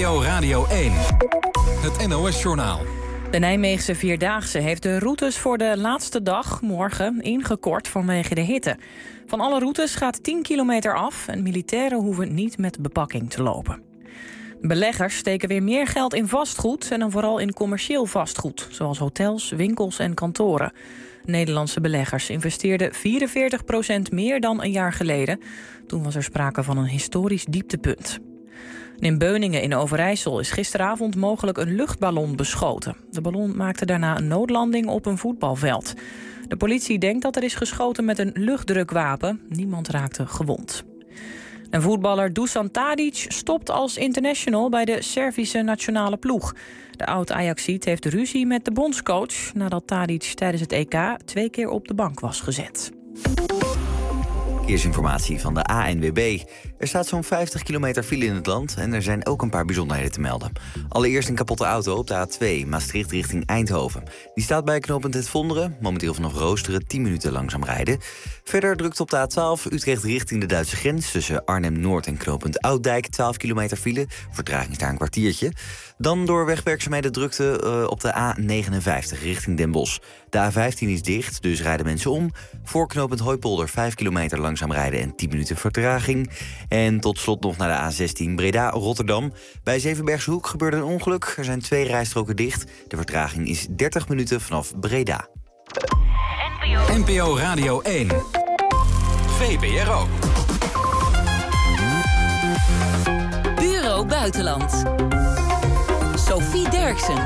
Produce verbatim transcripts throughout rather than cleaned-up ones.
O Radio één. Het N O S-journaal. De Nijmeegse Vierdaagse heeft de routes voor de laatste dag, morgen, ingekort vanwege de hitte. Van alle routes gaat tien kilometer af en militairen hoeven niet met bepakking te lopen. Beleggers steken weer meer geld in vastgoed en dan vooral in commercieel vastgoed, zoals hotels, winkels en kantoren. Nederlandse beleggers investeerden vierenveertig procent meer dan een jaar geleden. Toen was er sprake van een historisch dieptepunt. In Beuningen in Overijssel is gisteravond mogelijk een luchtballon beschoten. De ballon maakte daarna een noodlanding op een voetbalveld. De politie denkt dat er is geschoten met een luchtdrukwapen. Niemand raakte gewond. En voetballer Dusan Tadic stopt als international bij de Servische nationale ploeg. De oud-Ajaxiet heeft ruzie met de bondscoach nadat Tadic tijdens het E K twee keer op de bank was gezet. Verkeersinformatie van de A N W B. Er staat zo'n vijftig kilometer file in het land en er zijn ook een paar bijzonderheden te melden. Allereerst een kapotte auto op de A twee, Maastricht richting Eindhoven. Die staat bij knooppunt Het Vonderen, momenteel vanaf Roosteren tien minuten langzaam rijden. Verder drukt op de A twaalf Utrecht richting de Duitse grens tussen Arnhem-Noord en knooppunt Ouddijk twaalf kilometer file. Vertraging is daar een kwartiertje. Dan door wegwerkzaamheden drukte uh, op de A negenenvijftig richting Den Bosch. De A vijftien is dicht, dus rijden mensen om. Voor knooppunt Hooipolder vijf kilometer langzaam rijden en tien minuten vertraging. En tot slot nog naar de A zestien Breda-Rotterdam. Bij Zevenbergse Hoek gebeurde een ongeluk. Er zijn twee rijstroken dicht. De vertraging is dertig minuten vanaf Breda. N P O Radio één. V P R O. Bureau Buitenland. Sophie Derksen.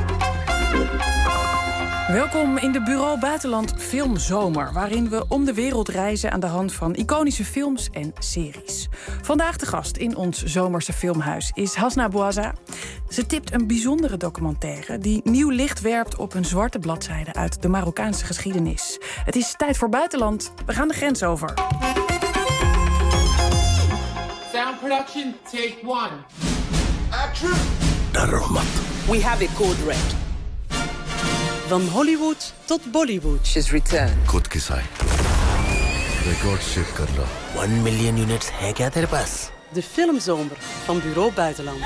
Welkom in de Bureau Buitenland Filmzomer, waarin we om de wereld reizen aan de hand van iconische films en series. Vandaag de gast in ons zomerse filmhuis is Hasna Bouazza. Ze tipt een bijzondere documentaire die nieuw licht werpt op een zwarte bladzijde uit de Marokkaanse geschiedenis. Het is tijd voor buitenland. We gaan de grens over. Sound production, take one. Action! We have a code red. Van Hollywood tot Bollywood. She's returned. खुद की Sai record check कर लो One million units है क्या तेरे पास? De filmzomer van Bureau Buitenland.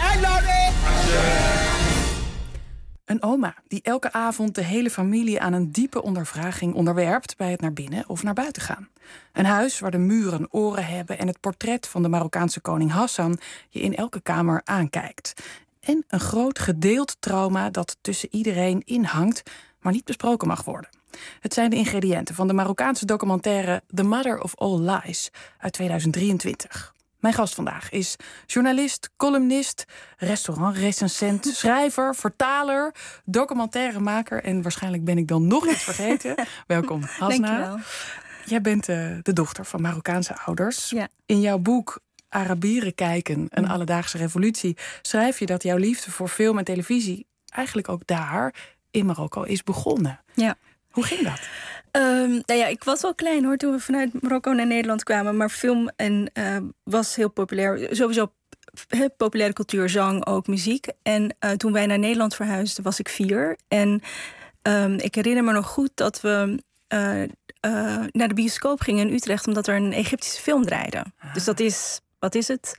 Een oma die elke avond de hele familie aan een diepe ondervraging onderwerpt bij het naar binnen of naar buiten gaan. Een huis waar de muren oren hebben en het portret van de Marokkaanse koning Hassan je in elke kamer aankijkt. En een groot gedeeld trauma dat tussen iedereen inhangt, maar niet besproken mag worden. Het zijn de ingrediënten van de Marokkaanse documentaire The Mother of All Lies uit tweeduizend drieëntwintig. Mijn gast vandaag is journalist, columnist, restaurantrecensent, schrijver, vertaler, documentairemaker en waarschijnlijk ben ik dan nog iets vergeten. Welkom, Hasna. Dankjewel. Jij bent uh, de dochter van Marokkaanse ouders. Ja. In jouw boek Arabieren kijken, een alledaagse revolutie, schrijf je dat jouw liefde voor film en televisie eigenlijk ook daar in Marokko is begonnen. Ja. Hoe ging dat? Um, nou ja, ik was wel klein hoor toen we vanuit Marokko naar Nederland kwamen, maar film en uh, was heel populair. Sowieso he, populaire cultuur, zang, ook muziek. En uh, toen wij naar Nederland verhuisden, was ik vier. En um, ik herinner me nog goed dat we uh, uh, naar de bioscoop gingen in Utrecht, omdat er een Egyptische film draaide. Ah. Dus dat is, wat is het?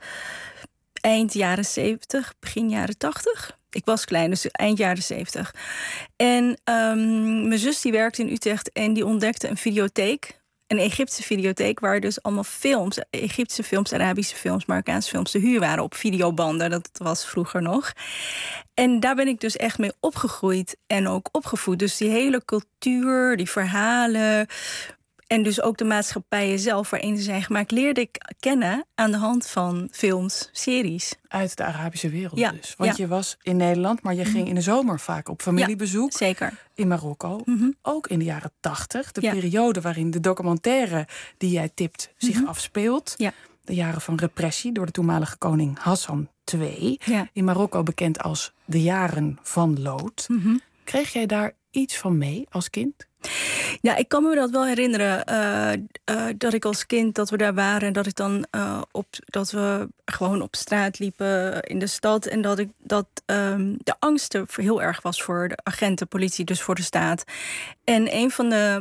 Eind jaren zeventig, begin jaren tachtig. Ik was klein, dus eind jaren zeventig. En um, mijn zus die werkte in Utrecht en die ontdekte een videotheek. Een Egyptische videotheek waar dus allemaal films, Egyptische films, Arabische films, Marokkaanse films te huur waren op videobanden. Dat was vroeger nog. En daar ben ik dus echt mee opgegroeid en ook opgevoed. Dus die hele cultuur, die verhalen en dus ook de maatschappijen zelf waarin ze zijn gemaakt, leerde ik kennen aan de hand van films, series. Uit de Arabische wereld ja, dus. Want ja. je was in Nederland, maar je mm-hmm. ging in de zomer vaak op familiebezoek. Ja, zeker. In Marokko. Mm-hmm. Ook in de jaren tachtig. De ja. periode waarin de documentaire die jij tipt zich mm-hmm. afspeelt. Ja. De jaren van repressie door de toenmalige koning Hassan de tweede. Ja. In Marokko bekend als de jaren van lood. Mm-hmm. Kreeg jij daar iets van mee als kind? Ja, ik kan me dat wel herinneren. Uh, uh, dat ik als kind, dat we daar waren. En dat ik dan uh, op dat we gewoon op straat liepen in de stad. En dat ik dat um, de angst er heel erg was voor de agenten, politie, dus voor de staat. En een van de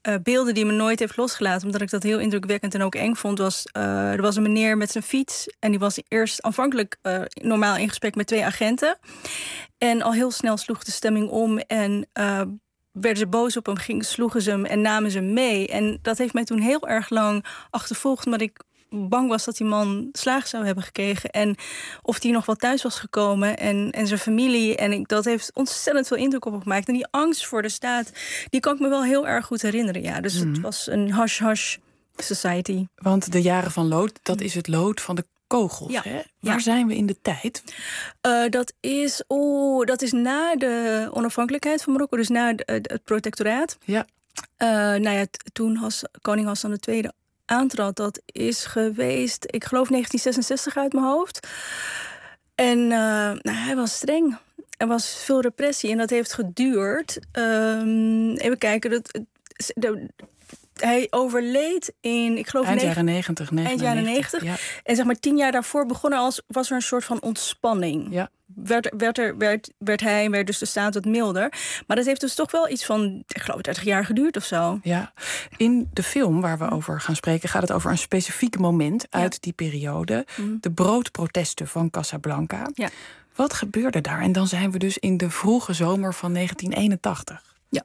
uh, beelden die me nooit heeft losgelaten, omdat ik dat heel indrukwekkend en ook eng vond, was uh, er was een meneer met zijn fiets en die was eerst aanvankelijk uh, normaal in gesprek met twee agenten. En al heel snel sloeg de stemming om en uh, werden ze boos op hem, gingen, sloegen ze hem en namen ze hem mee. En dat heeft mij toen heel erg lang achtervolgd, omdat ik bang was dat die man slaag zou hebben gekregen. En of die nog wel thuis was gekomen. En, en zijn familie. En ik, dat heeft ontzettend veel indruk op me gemaakt. En die angst voor de staat, die kan ik me wel heel erg goed herinneren. Ja, dus mm. het was een hush-hush society. Want de jaren van lood, dat is het lood van de kogels. Ja. Hè? Waar ja. zijn we in de tijd? Uh, dat, is, oh, dat is na de onafhankelijkheid van Marokko. Dus na de, het protectoraat. Ja. Uh, nou ja, t- toen Has, koning Hassan de Tweede aantrad, dat is geweest, ik geloof negentien zesenzestig uit mijn hoofd. En uh, nou, hij was streng. Er was veel repressie en dat heeft geduurd. Um, even kijken, dat, de, hij overleed in, ik geloof... Eind jaren negentig. Eind jaren negentig. Ja. En zeg maar tien jaar daarvoor begonnen als, was er een soort van ontspanning. Ja. Werd, werd, er, werd, werd hij, werd dus de staat wat milder. Maar dat heeft dus toch wel iets van, ik geloof, dertig jaar geduurd of zo. Ja, in de film waar we over gaan spreken gaat het over een specifiek moment uit ja. die periode. Mm. De broodprotesten van Casablanca. Ja. Wat gebeurde daar? En dan zijn we dus in de vroege zomer van negentien eenentachtig. Ja,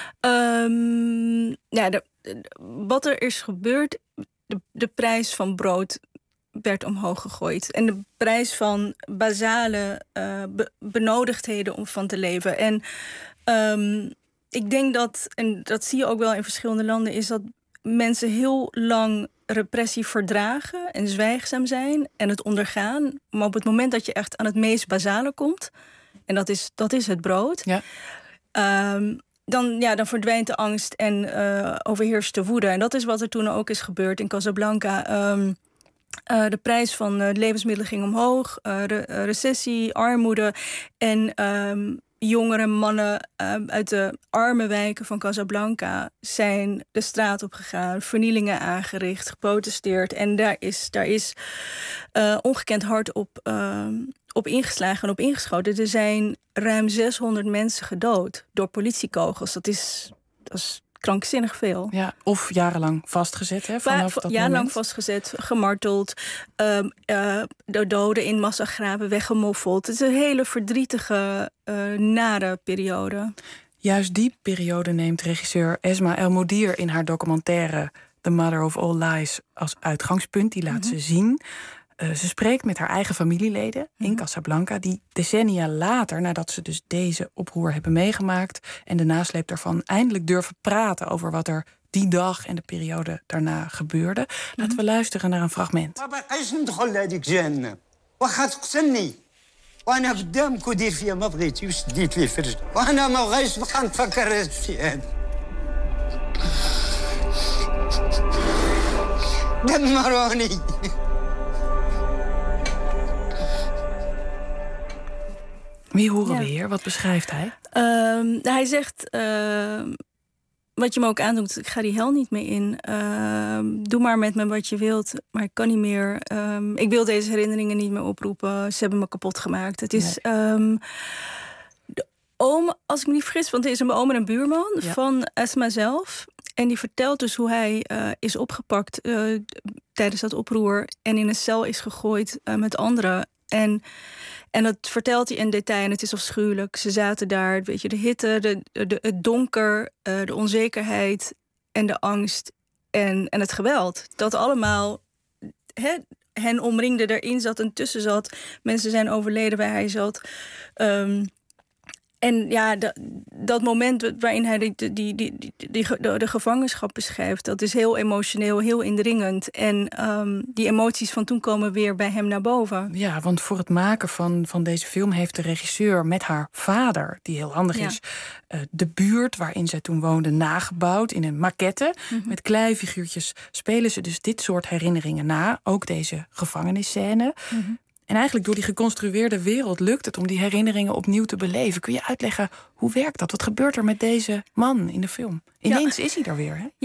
um, ja de, de, wat er is gebeurd, de, de prijs van brood werd omhoog gegooid. En de prijs van basale uh, be- benodigdheden om van te leven. En um, ik denk dat, en dat zie je ook wel in verschillende landen, is dat mensen heel lang repressie verdragen en zwijgzaam zijn en het ondergaan. Maar op het moment dat je echt aan het meest basale komt, en dat is, dat is het brood, ja. um, Dan, ja, dan verdwijnt de angst en uh, overheerst de woede. En dat is wat er toen ook is gebeurd in Casablanca. Um, uh, de prijs van uh, levensmiddelen ging omhoog. Uh, re- uh, recessie, armoede. En um, jongere mannen uh, uit de arme wijken van Casablanca zijn de straat op gegaan. Vernielingen aangericht, geprotesteerd. En daar is, daar is uh, ongekend hard op... Uh, op ingeslagen en op ingeschoten. Er zijn ruim zeshonderd mensen gedood door politiekogels. Dat is, dat is krankzinnig veel. Ja, of jarenlang vastgezet, hè? Vanaf Va- dat jarenlang moment. vastgezet, gemarteld, um, uh, de doden in massagraven weggemoffeld. Het is een hele verdrietige, uh, nare periode. Juist die periode neemt regisseur Esma El Modir in haar documentaire The Mother of All Lies als uitgangspunt. Die laat mm-hmm. ze zien. Uh, ze spreekt met haar eigen familieleden mm-hmm. in Casablanca, die decennia later, nadat ze dus deze oproer hebben meegemaakt en de nasleep daarvan, eindelijk durven praten over wat er die dag en de periode daarna gebeurde. Mm-hmm. Laten we luisteren naar een fragment. Wie horen ja. we hier? Wat beschrijft hij? Um, hij zegt, uh, wat je me ook aandoet, ik ga die hel niet meer in. Uh, doe maar met me wat je wilt, maar ik kan niet meer. Um, ik wil deze herinneringen niet meer oproepen. Ze hebben me kapot gemaakt. Het is nee. um, de oom, als ik me niet vergis, want het is een oom en een buurman ja. van Esma zelf. En die vertelt dus hoe hij uh, is opgepakt uh, tijdens dat oproer en in een cel is gegooid uh, met anderen. En En dat vertelt hij in detail en het is afschuwelijk. Ze zaten daar, weet je, de hitte, de, de, het donker, uh, de onzekerheid en de angst en, en het geweld. Dat allemaal he, hen omringde, erin zat en tussen zat. Mensen zijn overleden waar hij zat. Um, En ja, de, dat moment waarin hij die, die, die, die, die, de, de gevangenschap beschrijft, dat is heel emotioneel, heel indringend. En um, die emoties van toen komen weer bij hem naar boven. Ja, want voor het maken van, van deze film heeft de regisseur met haar vader, die heel handig ja. is, uh, de buurt waarin zij toen woonde nagebouwd in een maquette. Mm-hmm. Met kleifiguurtjes spelen ze dus dit soort herinneringen na. Ook deze gevangenisscène. Mm-hmm. En eigenlijk door die geconstrueerde wereld lukt het om die herinneringen opnieuw te beleven. Kun je uitleggen, hoe werkt dat? Wat gebeurt er met deze man in de film? Ineens ja. is hij er weer, hè? Ja,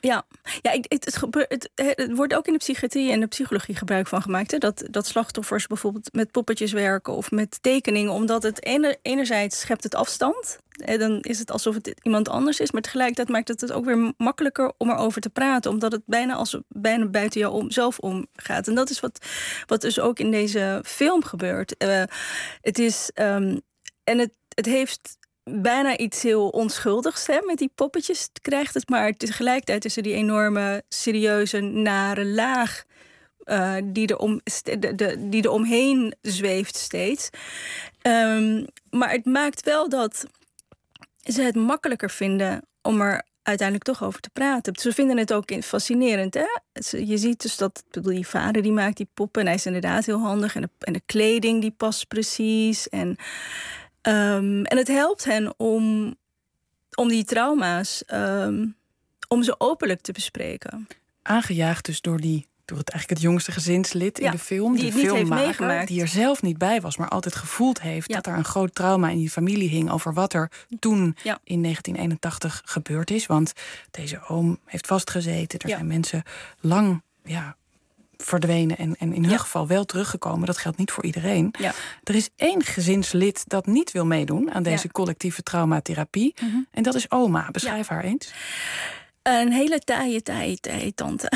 Ja, ja ik, het, het, gebeur, het, het wordt ook in de psychiatrie en de psychologie gebruik van gemaakt. Hè? Dat, dat slachtoffers bijvoorbeeld met poppetjes werken of met tekeningen. Omdat het ene, enerzijds schept het afstand. En dan is het alsof het iemand anders is. Maar tegelijkertijd maakt het het ook weer makkelijker om erover te praten. Omdat het bijna, als, bijna buiten jou om, zelf omgaat. En dat is wat, wat dus ook in deze film gebeurt. Uh, het is... Um, en het, het heeft... bijna iets heel onschuldigs, hè, met die poppetjes krijgt het. Maar tegelijkertijd is er die enorme, serieuze, nare laag Uh, die, er om, de, de, die er omheen zweeft steeds. Um, maar het maakt wel dat ze het makkelijker vinden om er uiteindelijk toch over te praten. Ze vinden het ook fascinerend. Hè? Je ziet dus dat, ik bedoel, die vader die maakt die poppen en hij is inderdaad heel handig. En de, en de kleding die past precies. En, um, en het helpt hen om, om die trauma's, um, om ze openlijk te bespreken. Aangejaagd dus door die door het eigenlijk het jongste gezinslid ja, in de film. Die de filmmaker, die er zelf niet bij was, maar altijd gevoeld heeft ja. dat er een groot trauma in die familie hing over wat er toen ja. in negentien eenentachtig gebeurd is. Want deze oom heeft vastgezeten. Er ja. zijn mensen lang ja, verdwenen en, en in hun ja. geval wel teruggekomen. Dat geldt niet voor iedereen. Ja. Er is één gezinslid dat niet wil meedoen aan deze ja. collectieve traumatherapie. Mm-hmm. En dat is oma. Beschrijf ja. haar eens. Een hele taaie, taaie, taaie tante.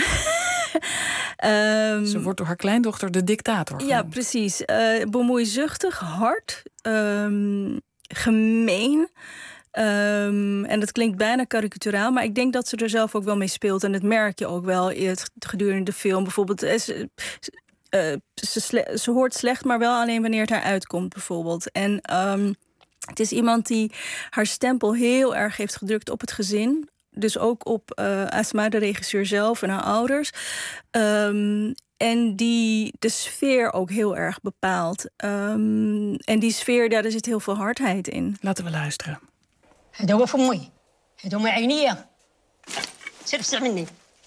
um, Ze wordt door haar kleindochter de dictator genoemd. Ja, precies. Uh, bemoeizuchtig, hard, um, gemeen. Um, en dat klinkt bijna karikaturaal, maar ik denk dat ze er zelf ook wel mee speelt. En dat merk je ook wel in het gedurende de film. Bijvoorbeeld, ze, uh, ze, sle- ze hoort slecht, maar wel alleen wanneer het haar uitkomt, bijvoorbeeld. En um, het is iemand die haar stempel heel erg heeft gedrukt op het gezin. Dus ook op uh, Asma, de regisseur zelf en haar ouders. Um, en die de sfeer ook heel erg bepaalt. Um, en die sfeer, daar zit heel veel hardheid in. Laten we luisteren. هذا فمي هذا ما عينيا سير بسع مني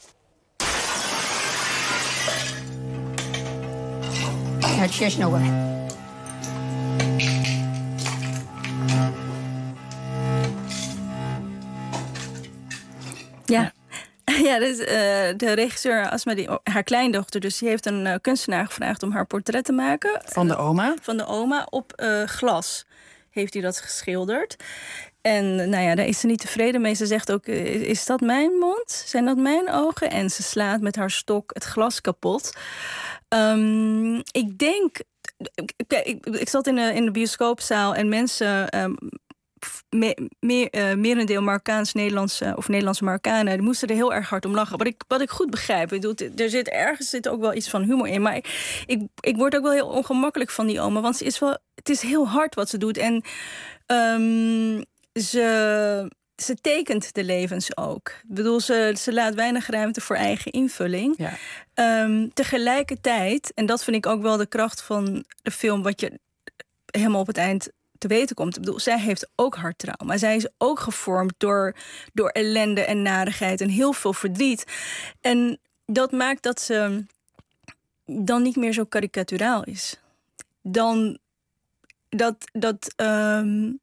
هاد الشيء شنو هو Ja. Ja, dus, uh, de regisseur Asma, die, haar kleindochter, dus die heeft een uh, kunstenaar gevraagd om haar portret te maken. Van de oma? Van de oma op uh, glas heeft hij dat geschilderd. En nou ja, daar is ze niet tevreden mee. Ze zegt ook, is dat mijn mond? Zijn dat mijn ogen? En ze slaat met haar stok het glas kapot. Um, ik denk... Ik, ik, ik zat in de, in de bioscoopzaal en mensen... Um, Me, meer, uh, merendeel Marokkaans-Nederlandse of Nederlandse Marokkanen, die moesten er heel erg hard om lachen. Wat ik, wat ik goed begrijp. Ik bedoel, er zit ergens zit ook wel iets van humor in. Maar ik, ik, ik word ook wel heel ongemakkelijk van die oma. Want ze is wel, het is heel hard wat ze doet. En um, ze, ze tekent de levens ook. Ik bedoel, ze, ze laat weinig ruimte voor eigen invulling. Ja. Um, tegelijkertijd, en dat vind ik ook wel de kracht van de film, wat je helemaal op het eind te weten komt. Ik bedoel, zij heeft ook harttrauma. Zij is ook gevormd door, door ellende en narigheid en heel veel verdriet. En dat maakt dat ze dan niet meer zo karikaturaal is. Dan dat, dat um,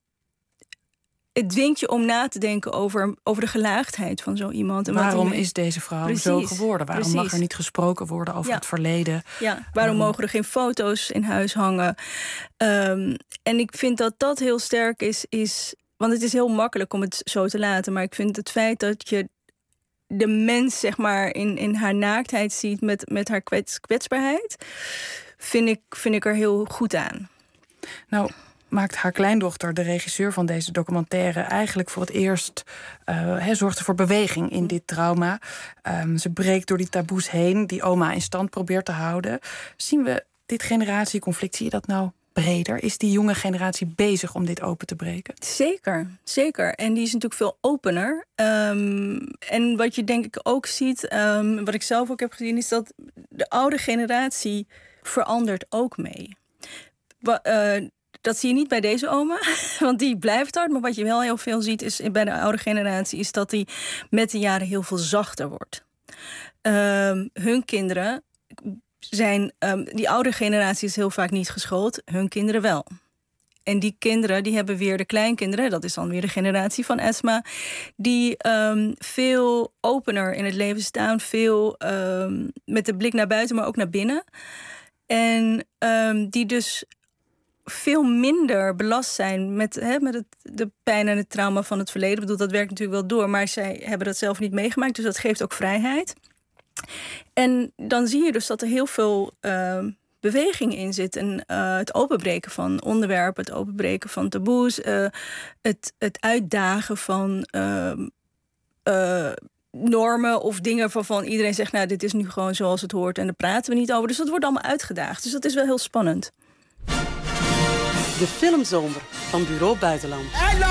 het dwingt je om na te denken over, over de gelaagdheid van zo iemand. En waarom wat die... is deze vrouw Precies, zo geworden? Waarom precies. mag er niet gesproken worden over ja. het verleden? Ja, waarom um, mogen er geen foto's in huis hangen? Um, en ik vind dat dat heel sterk is, is... Want het is heel makkelijk om het zo te laten. Maar ik vind het feit dat je de mens, zeg maar, in, in haar naaktheid ziet met, met haar kwets, kwetsbaarheid, vind ik, vind ik er heel goed aan. Nou, maakt haar kleindochter, de regisseur van deze documentaire, eigenlijk voor het eerst uh, he, zorgt ze voor beweging in dit trauma. Um, ze breekt door die taboes heen, die oma in stand probeert te houden. Zien we dit generatieconflict, zie je dat nou breder? Is die jonge generatie bezig om dit open te breken? Zeker, zeker. En die is natuurlijk veel opener. Um, en wat je denk ik ook ziet, um, wat ik zelf ook heb gezien, is dat de oude generatie verandert ook mee. Wa- uh, Dat zie je niet bij deze oma, want die blijft hard. Maar wat je wel heel veel ziet is bij de oude generatie, is dat die met de jaren heel veel zachter wordt. Um, hun kinderen zijn, um, die oude generatie is heel vaak niet geschoold, hun kinderen wel. En die kinderen, die hebben weer de kleinkinderen, dat is dan weer de generatie van Esma, die um, veel opener in het leven staan, veel um, met de blik naar buiten, maar ook naar binnen. En um, die dus veel minder belast zijn met, hè, met het, de pijn en het trauma van het verleden. Ik bedoel, dat werkt natuurlijk wel door, maar zij hebben dat zelf niet meegemaakt, dus dat geeft ook vrijheid. En dan zie je dus dat er heel veel Uh, beweging in zit. En uh, het openbreken van onderwerpen, het openbreken van taboes, uh, het, het uitdagen van uh, uh, normen of dingen waarvan iedereen zegt, nou, dit is nu gewoon zoals het hoort en daar praten we niet over. Dus dat wordt allemaal uitgedaagd. Dus dat is wel heel spannend. De filmzomer van Bureau Buitenland.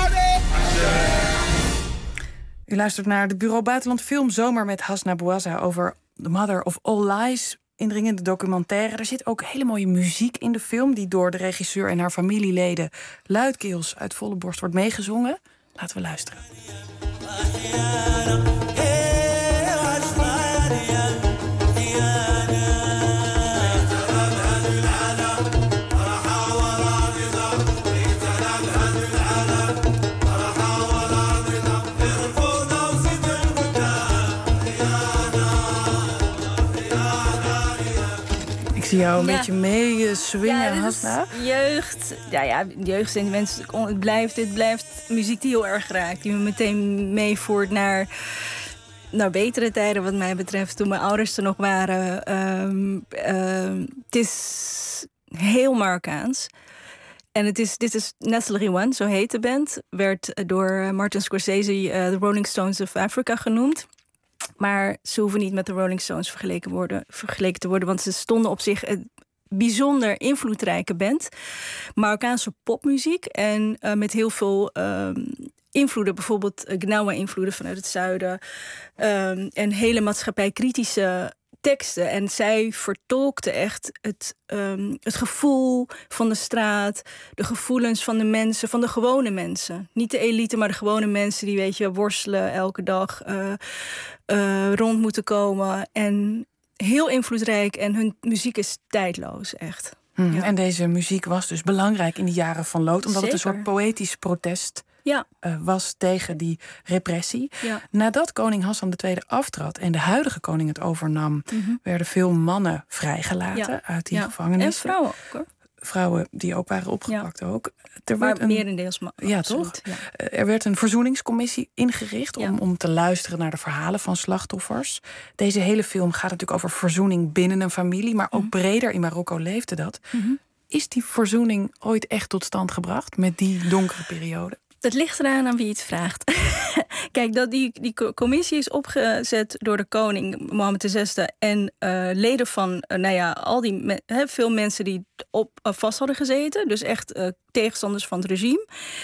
U luistert naar de Bureau Buitenland Filmzomer met Hasna Bouazza over The Mother of All Lies. Indringende documentaire. Er zit ook hele mooie muziek in de film, die door de regisseur en haar familieleden luidkeels uit volle borst wordt meegezongen. Laten we luisteren. Ik zie jou een ja. beetje mee swingen, ja, Hasna. Jeugd, ja, ja, jeugdsentiment. Het blijft, dit blijft muziek die heel erg raakt. Die me meteen meevoert naar, naar betere tijden, wat mij betreft. Toen mijn ouders er nog waren. Um, um, het is heel Marokkaans. En het is, dit is Nestle One, zo heet de band. Werd door Martin Scorsese uh, de Rolling Stones of Africa genoemd. Maar ze hoeven niet met de Rolling Stones vergeleken, worden, vergeleken te worden, want ze stonden op zich een bijzonder invloedrijke band. Marokkaanse popmuziek en uh, met heel veel uh, invloeden. Bijvoorbeeld uh, Gnawa-invloeden vanuit het zuiden. Um, en hele maatschappijkritische teksten. En zij vertolkte echt het, um, het gevoel van de straat, de gevoelens van de mensen, van de gewone mensen. Niet de elite, maar de gewone mensen die, weet je, worstelen elke dag, uh, uh, rond moeten komen. En heel invloedrijk en hun muziek is tijdloos, echt. Hmm, ja. En deze muziek was dus belangrijk in de jaren van lood, omdat Zeker. het een soort poëtisch protest Ja. Uh, was tegen die repressie. Ja. Nadat koning Hassan de Tweede aftrad en de huidige koning het overnam, mm-hmm. werden veel mannen vrijgelaten ja. uit die ja. gevangenis. En vrouwen ook, hoor. Vrouwen die ook waren opgepakt ja. ook. Er maar werd een, merendeels ma- Ja, absoluut. toch? Ja. Er werd een verzoeningscommissie ingericht ja. om, om te luisteren naar de verhalen van slachtoffers. Deze hele film gaat natuurlijk over verzoening binnen een familie, maar ook mm-hmm. breder in Marokko leefde dat. Mm-hmm. Is die verzoening ooit echt tot stand gebracht met die donkere periode? Het ligt eraan aan wie het vraagt. Kijk, dat die, die commissie is opgezet door de koning, Mohammed de Zesde, en uh, leden van, uh, nou ja, al die me- he, veel mensen die op uh, vast hadden gezeten. Dus echt uh, tegenstanders van het regime.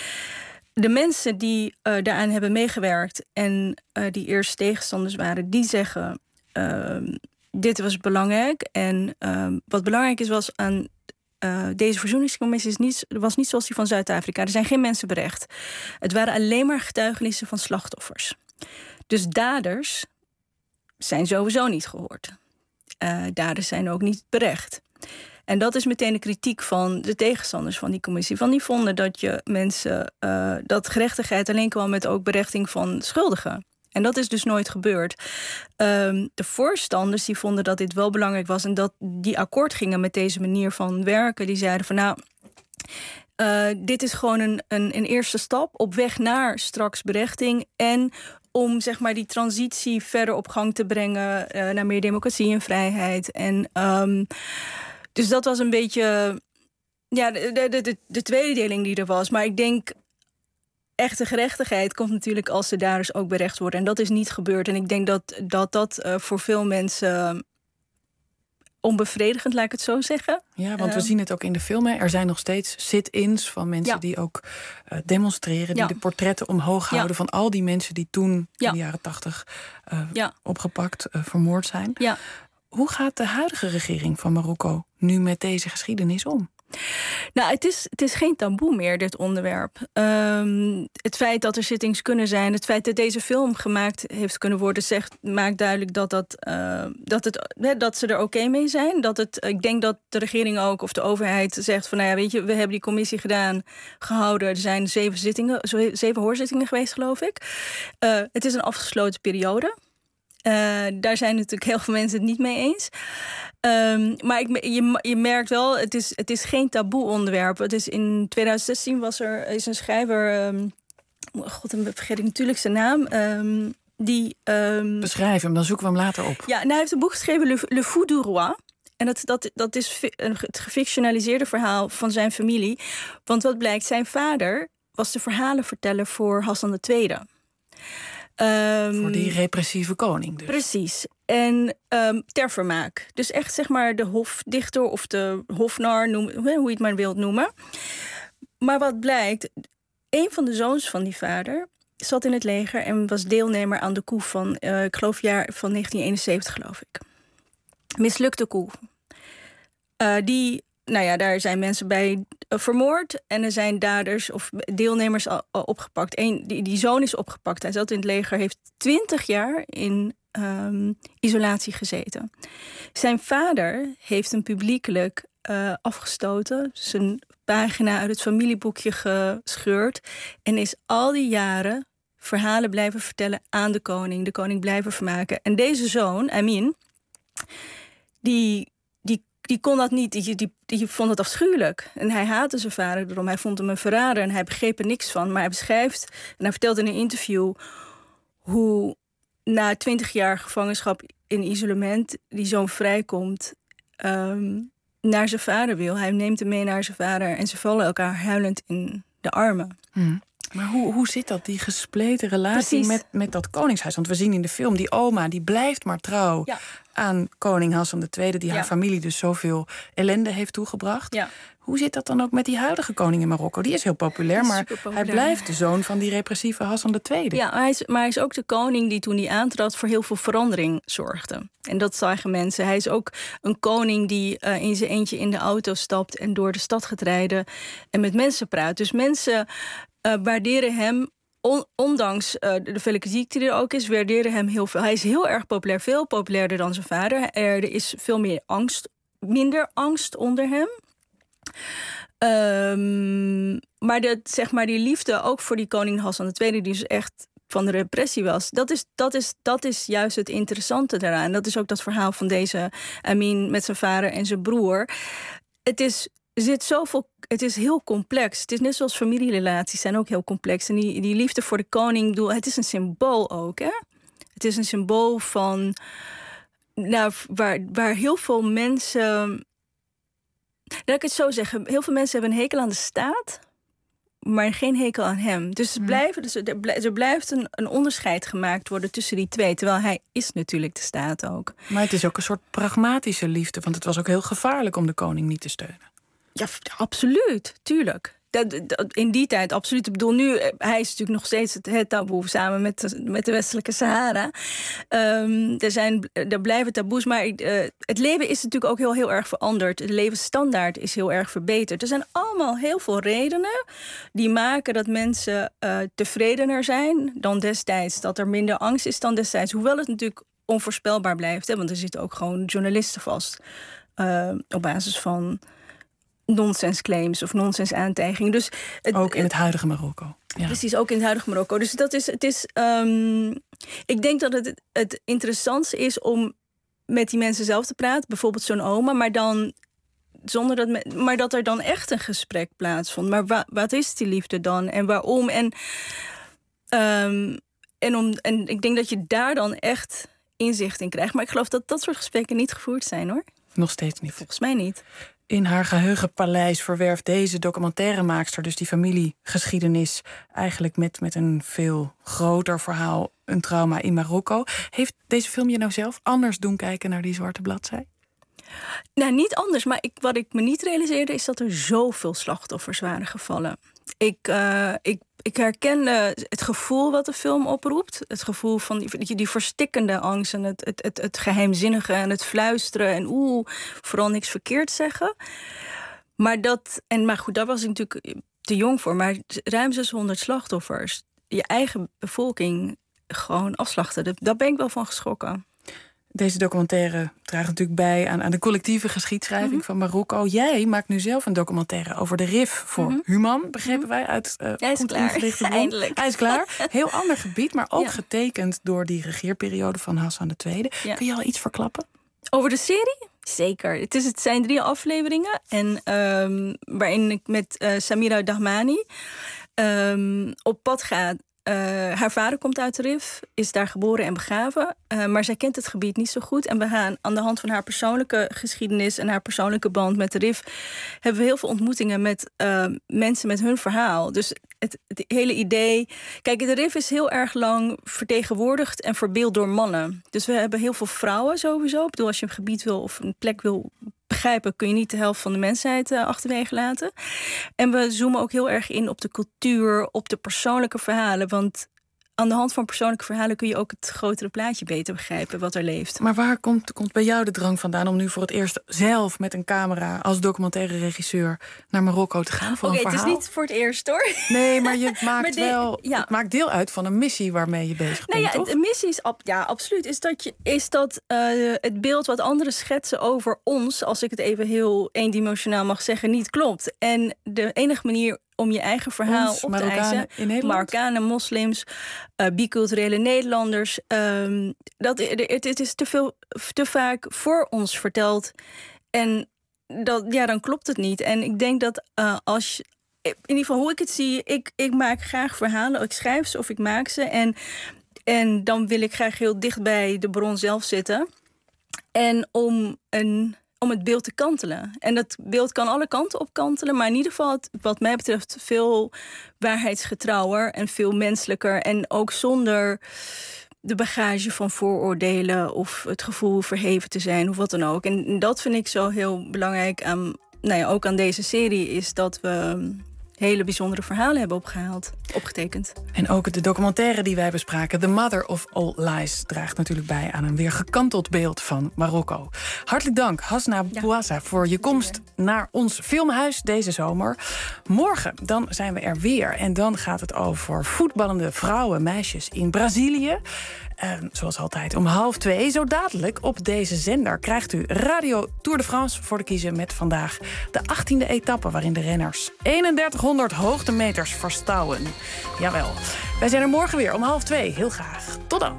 De mensen die uh, daaraan hebben meegewerkt en uh, die eerst tegenstanders waren, die zeggen, uh, dit was belangrijk. En uh, wat belangrijk is, was aan Uh, deze verzoeningscommissie is niet, was niet zoals die van Zuid-Afrika. Er zijn geen mensen berecht. Het waren alleen maar getuigenissen van slachtoffers. Dus daders zijn sowieso niet gehoord. Uh, daders zijn ook niet berecht. En dat is meteen de kritiek van de tegenstanders van die commissie. Van die vonden dat je mensen uh, dat gerechtigheid alleen kwam met ook berechting van schuldigen. En dat is dus nooit gebeurd. Um, de voorstanders die vonden dat dit wel belangrijk was en dat die akkoord gingen met deze manier van werken. Die zeiden van nou, uh, dit is gewoon een, een, een eerste stap op weg naar straks berechting. En om zeg maar die transitie verder op gang te brengen uh, naar meer democratie en vrijheid. En um, dus dat was een beetje ja, de, de, de, de tweedeling die er was. Maar ik denk, echte gerechtigheid komt natuurlijk als de daders ook berecht worden. En dat is niet gebeurd. En ik denk dat dat, dat uh, voor veel mensen uh, onbevredigend, laat ik het zo zeggen. Ja, want uh, we zien het ook in de film. Hè. Er zijn nog steeds sit-ins van mensen ja. die ook uh, demonstreren. Ja. Die de portretten omhoog houden ja. van al die mensen die toen ja. in de jaren tachtig uh, ja. opgepakt, uh, vermoord zijn. Ja. Hoe gaat de huidige regering van Marokko nu met deze geschiedenis om? Nou, het is, het is geen taboe meer, dit onderwerp. Um, het feit dat er zittings kunnen zijn, het feit dat deze film gemaakt heeft kunnen worden, zegt, maakt duidelijk dat, dat, uh, dat, het, hè, dat ze er oké okay mee zijn. Dat het, ik denk dat de regering ook, of de overheid, zegt van, nou ja, weet je, we hebben die commissie gedaan, gehouden. Er zijn zeven zittingen, zeven hoorzittingen geweest, geloof ik. Uh, het is een afgesloten periode. Uh, daar zijn natuurlijk heel veel mensen het niet mee eens. Um, maar ik, je, je merkt wel, het is, het is geen taboe onderwerp. Het is in twintig zestien was er is een schrijver, um, god, dan vergeet ik natuurlijk zijn naam, um, die... Um, Beschrijf hem, dan zoeken we hem later op. Ja, nou, hij heeft een boek geschreven, Le, Le Fou du Roi. En dat, dat, dat is het gefictionaliseerde verhaal van zijn familie. Want wat blijkt, zijn vader was de verhalenverteller voor Hassan de Tweede. Um, voor die repressieve koning dus. Precies. En um, ter vermaak. Dus echt zeg maar de hofdichter of de hofnar, noem, hoe je het maar wilt noemen. Maar wat blijkt, een van de zoons van die vader zat in het leger en was deelnemer aan de coup van, uh, ik geloof jaar van negentien eenenzeventig, geloof ik. Mislukte coup. Uh, die, nou ja, daar zijn mensen bij uh, vermoord en er zijn daders of deelnemers al, al opgepakt. Eén, die, die zoon is opgepakt. Hij zat in het leger, heeft twintig jaar in um, isolatie gezeten. Zijn vader heeft hem publiekelijk uh, afgestoten, zijn pagina uit het familieboekje gescheurd en is al die jaren verhalen blijven vertellen aan de koning. De koning blijven vermaken. En deze zoon, Amin, die, die, die kon dat niet. Die, die, die vond het afschuwelijk. En hij haatte zijn vader erom. Hij vond hem een verrader en hij begreep er niks van. Maar hij beschrijft, en hij vertelt in een interview, hoe na twintig jaar gevangenschap in isolement die zoon vrijkomt, um, naar zijn vader wil. Hij neemt hem mee naar zijn vader en ze vallen elkaar huilend in de armen. Hmm. Maar hoe, hoe zit dat, die gespleten relatie met, met dat koningshuis? Want we zien in de film, die oma, die blijft maar trouw ja. aan koning Hassan de Tweede, die ja. haar familie dus zoveel ellende heeft toegebracht. Ja. Hoe zit dat dan ook met die huidige koning in Marokko? Die is heel populair, is maar populair. Hij blijft de zoon van die repressieve Hassan de Tweede. Ja, maar hij, is, maar hij is ook de koning die toen hij aantrad voor heel veel verandering zorgde. En dat zagen mensen. Hij is ook een koning die uh, in zijn eentje in de auto stapt en door de stad gaat rijden en met mensen praat. Dus mensen uh, waarderen hem, on, ondanks uh, de vele kritiek die er ook is, waarderen hem heel veel. Hij is heel erg populair, veel populairder dan zijn vader. Er, er is veel meer angst, minder angst onder hem. Um, maar, de, zeg maar die liefde ook voor die koning Hassan de Tweede, die dus echt van de repressie was, dat is, dat is, dat is juist het interessante daaraan. Dat is ook dat verhaal van deze Amin met zijn vader en zijn broer. Het is, er zit zoveel, het is heel complex. Het is net zoals familierelaties zijn ook heel complex. En die, die liefde voor de koning, bedoel, het is een symbool ook, hè? Het is een symbool van, nou, waar, waar heel veel mensen, laat ik het zo zeggen, heel veel mensen hebben een hekel aan de staat, maar geen hekel aan hem. Dus, hmm. blijven, dus er, er blijft een, een onderscheid gemaakt worden tussen die twee, terwijl hij is natuurlijk de staat ook. Maar het is ook een soort pragmatische liefde, want het was ook heel gevaarlijk om de koning niet te steunen. Ja, absoluut, tuurlijk. Dat, dat, in die tijd, absoluut. Ik bedoel, nu, hij is natuurlijk nog steeds het, het taboe samen met de, met de westelijke Sahara. Um, er, zijn, er blijven taboes, maar uh, het leven is natuurlijk ook heel, heel erg veranderd. De levensstandaard is heel erg verbeterd. Er zijn allemaal heel veel redenen die maken dat mensen uh, tevredener zijn dan destijds. Dat er minder angst is dan destijds. Hoewel het natuurlijk onvoorspelbaar blijft, hè, want er zitten ook gewoon journalisten vast uh, op basis van nonsens claims of nonsens aantijgingen. Dus het, ook in het huidige Marokko. Ja. Precies, ook in het huidige Marokko. Dus dat is, het is, um, ik denk dat het het interessantste is om met die mensen zelf te praten, bijvoorbeeld zo'n oma, maar dan zonder dat, maar dat er dan echt een gesprek plaatsvond. Maar wa, wat is die liefde dan en waarom? En, um, en, om, en ik denk dat je daar dan echt inzicht in krijgt. Maar ik geloof dat dat soort gesprekken niet gevoerd zijn, hoor. Nog steeds niet. Volgens mij niet. In haar geheugenpaleis verwerft deze documentairemaakster dus die familiegeschiedenis eigenlijk met, met een veel groter verhaal, een trauma in Marokko. Heeft deze film je nou zelf anders doen kijken naar die zwarte bladzij? Nou, niet anders, maar ik, wat ik me niet realiseerde is dat er zoveel slachtoffers waren gevallen. Ik, uh, ik, ik herken uh, het gevoel wat de film oproept. Het gevoel van die, die verstikkende angst en het, het, het, het geheimzinnige en het fluisteren en oeh, vooral niks verkeerd zeggen. Maar dat, en maar goed, daar was ik natuurlijk te jong voor. Maar ruim zeshonderd slachtoffers, je eigen bevolking gewoon afslachten. Daar ben ik wel van geschrokken. Deze documentaire draagt natuurlijk bij aan, aan de collectieve geschiedschrijving mm-hmm. van Marokko. Jij maakt nu zelf een documentaire over de R I F voor mm-hmm. Human, begrepen mm-hmm. wij uit uh, Hij is goed klaar. ingerichte bron. Eindelijk. Hij is klaar. Heel ander gebied, maar ook ja. getekend door die regeerperiode van Hassan de Tweede. Ja. Kun je al iets verklappen? Over de serie? Zeker. Het, is, het zijn drie afleveringen. En um, waarin ik met uh, Samira Dahmani um, op pad ga. Uh, haar vader komt uit de R I F, is daar geboren en begraven. Uh, maar zij kent het gebied niet zo goed. En we gaan aan de hand van haar persoonlijke geschiedenis en haar persoonlijke band met de R I F hebben we heel veel ontmoetingen met uh, mensen met hun verhaal. Dus het, het hele idee. Kijk, de R I F is heel erg lang vertegenwoordigd en verbeeld door mannen. Dus we hebben heel veel vrouwen sowieso. Ik bedoel, als je een gebied wil of een plek wil begrijpen, kun je niet de helft van de mensheid uh, achterwege laten. En we zoomen ook heel erg in op de cultuur, op de persoonlijke verhalen. Want aan de hand van persoonlijke verhalen kun je ook het grotere plaatje beter begrijpen wat er leeft. Maar waar komt, komt bij jou de drang vandaan om nu voor het eerst zelf met een camera als documentaire regisseur naar Marokko te gaan voor okay, een verhaal? Het is niet voor het eerst hoor. Nee, maar je maakt maar de, wel ja. het maakt deel uit van een missie waarmee je bezig nou bent, ja, toch? De missie is ja, absoluut. Is dat, je, is dat uh, het beeld wat anderen schetsen over ons, als ik het even heel eendimensionaal mag zeggen, niet klopt. En de enige manier om je eigen verhaal Ons, op Marokkanen te eisen. in Nederland? Marokkanen, moslims, uh, biculturele Nederlanders. Um, dat, het, het is te, veel, te vaak voor ons verteld. En dat, ja, dan klopt het niet. En ik denk dat uh, als je, in ieder geval hoe ik het zie, ik, ik maak graag verhalen. Ik schrijf ze of ik maak ze. En, en dan wil ik graag heel dicht bij de bron zelf zitten. En om een... om het beeld te kantelen. En dat beeld kan alle kanten op kantelen, maar in ieder geval, het, wat mij betreft, veel waarheidsgetrouwer en veel menselijker. En ook zonder de bagage van vooroordelen of het gevoel verheven te zijn of wat dan ook. En dat vind ik zo heel belangrijk aan, nou ja, ook aan deze serie, is dat we hele bijzondere verhalen hebben opgehaald, opgetekend. En ook de documentaire die wij bespraken, The Mother of All Lies, draagt natuurlijk bij aan een weer gekanteld beeld van Marokko. Hartelijk dank, Hasna ja. Bouassa, voor je komst naar ons filmhuis deze zomer. Morgen dan zijn we er weer en dan gaat het over voetballende vrouwen, meisjes in Brazilië. Uh, zoals altijd om half twee. Zo dadelijk op deze zender krijgt u Radio Tour de France voor de kiezen met vandaag de achttiende etappe, waarin de renners eenendertighonderd hoogtemeters verstouwen. Jawel. Wij zijn er morgen weer om half twee. Heel graag. Tot dan.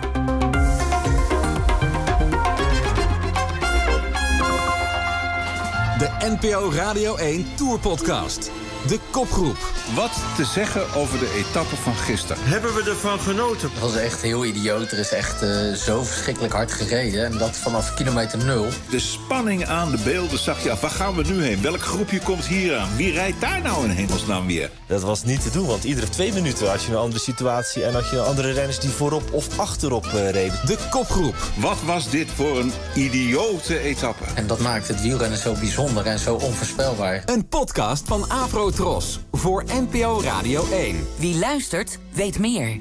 De N P O Radio één Tour Podcast. De kopgroep. Wat te zeggen over de etappe van gisteren? Hebben we ervan genoten? Het was echt heel idioot. Er is echt uh, zo verschrikkelijk hard gereden. En dat vanaf kilometer nul. De spanning aan de beelden zag je af. Waar gaan we nu heen? Welk groepje komt hier aan? Wie rijdt daar nou in hemelsnaam weer? Dat was niet te doen, want iedere twee minuten had je een andere situatie. En had je andere renners die voorop of achterop uh, reden. De kopgroep. Wat was dit voor een idiote etappe? En dat maakt het wielrennen zo bijzonder en zo onvoorspelbaar. Een podcast van Afrotros voor N P O Radio één. Wie luistert, weet meer.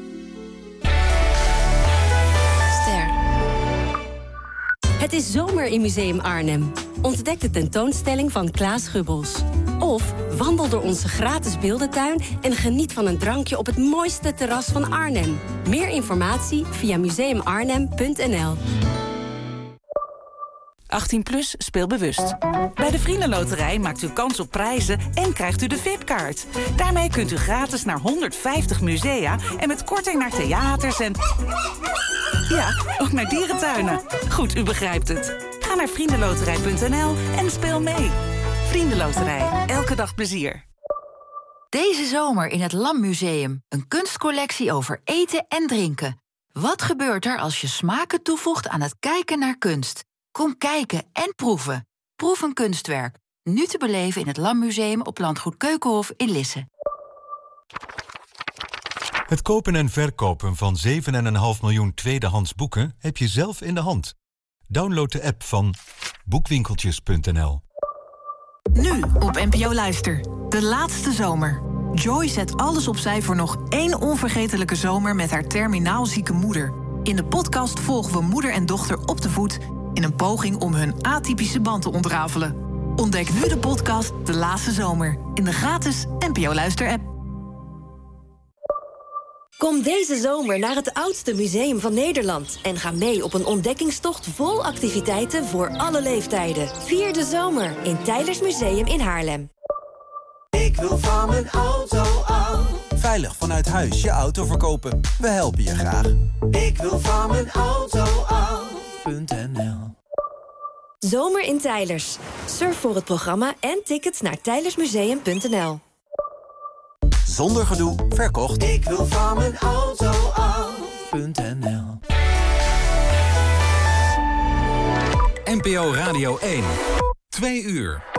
Ster. Het is zomer in Museum Arnhem. Ontdek de tentoonstelling van Klaas Gubbels. Of wandel door onze gratis beeldentuin en geniet van een drankje op het mooiste terras van Arnhem. Meer informatie via museum arnhem punt n l. achttien plus, speel bewust. Bij de Vriendenloterij maakt u kans op prijzen en krijgt u de V I P-kaart. Daarmee kunt u gratis naar honderdvijftig musea en met korting naar theaters en... ja, ook naar dierentuinen. Goed, u begrijpt het. Ga naar vriendenloterij punt n l en speel mee. Vriendenloterij, elke dag plezier. Deze zomer in het Lammuseum. Een kunstcollectie over eten en drinken. Wat gebeurt er als je smaken toevoegt aan het kijken naar kunst? Kom kijken en proeven. Proef een kunstwerk. Nu te beleven in het Lammuseum op Landgoed Keukenhof in Lisse. Het kopen en verkopen van zeven komma vijf miljoen tweedehands boeken heb je zelf in de hand. Download de app van boekwinkeltjes punt n l. Nu op N P O Luister. De laatste zomer. Joy zet alles opzij voor nog één onvergetelijke zomer met haar terminaal zieke moeder. In de podcast volgen we moeder en dochter op de voet in een poging om hun atypische band te ontrafelen. Ontdek nu de podcast De Laatste Zomer in de gratis N P O Luister-app. Kom deze zomer naar het oudste museum van Nederland en ga mee op een ontdekkingstocht vol activiteiten voor alle leeftijden. Vier de zomer in Teylers Museum in Haarlem. Ik wil van mijn auto af. Veilig vanuit huis je auto verkopen. We helpen je graag. Ik wil van mijn auto af.nl. Zomer in Teylers. Surf voor het programma en tickets naar teylersmuseum punt n l. Zonder gedoe, verkocht. Ik wil van mijn auto af.nl. N P O Radio één. Twee uur.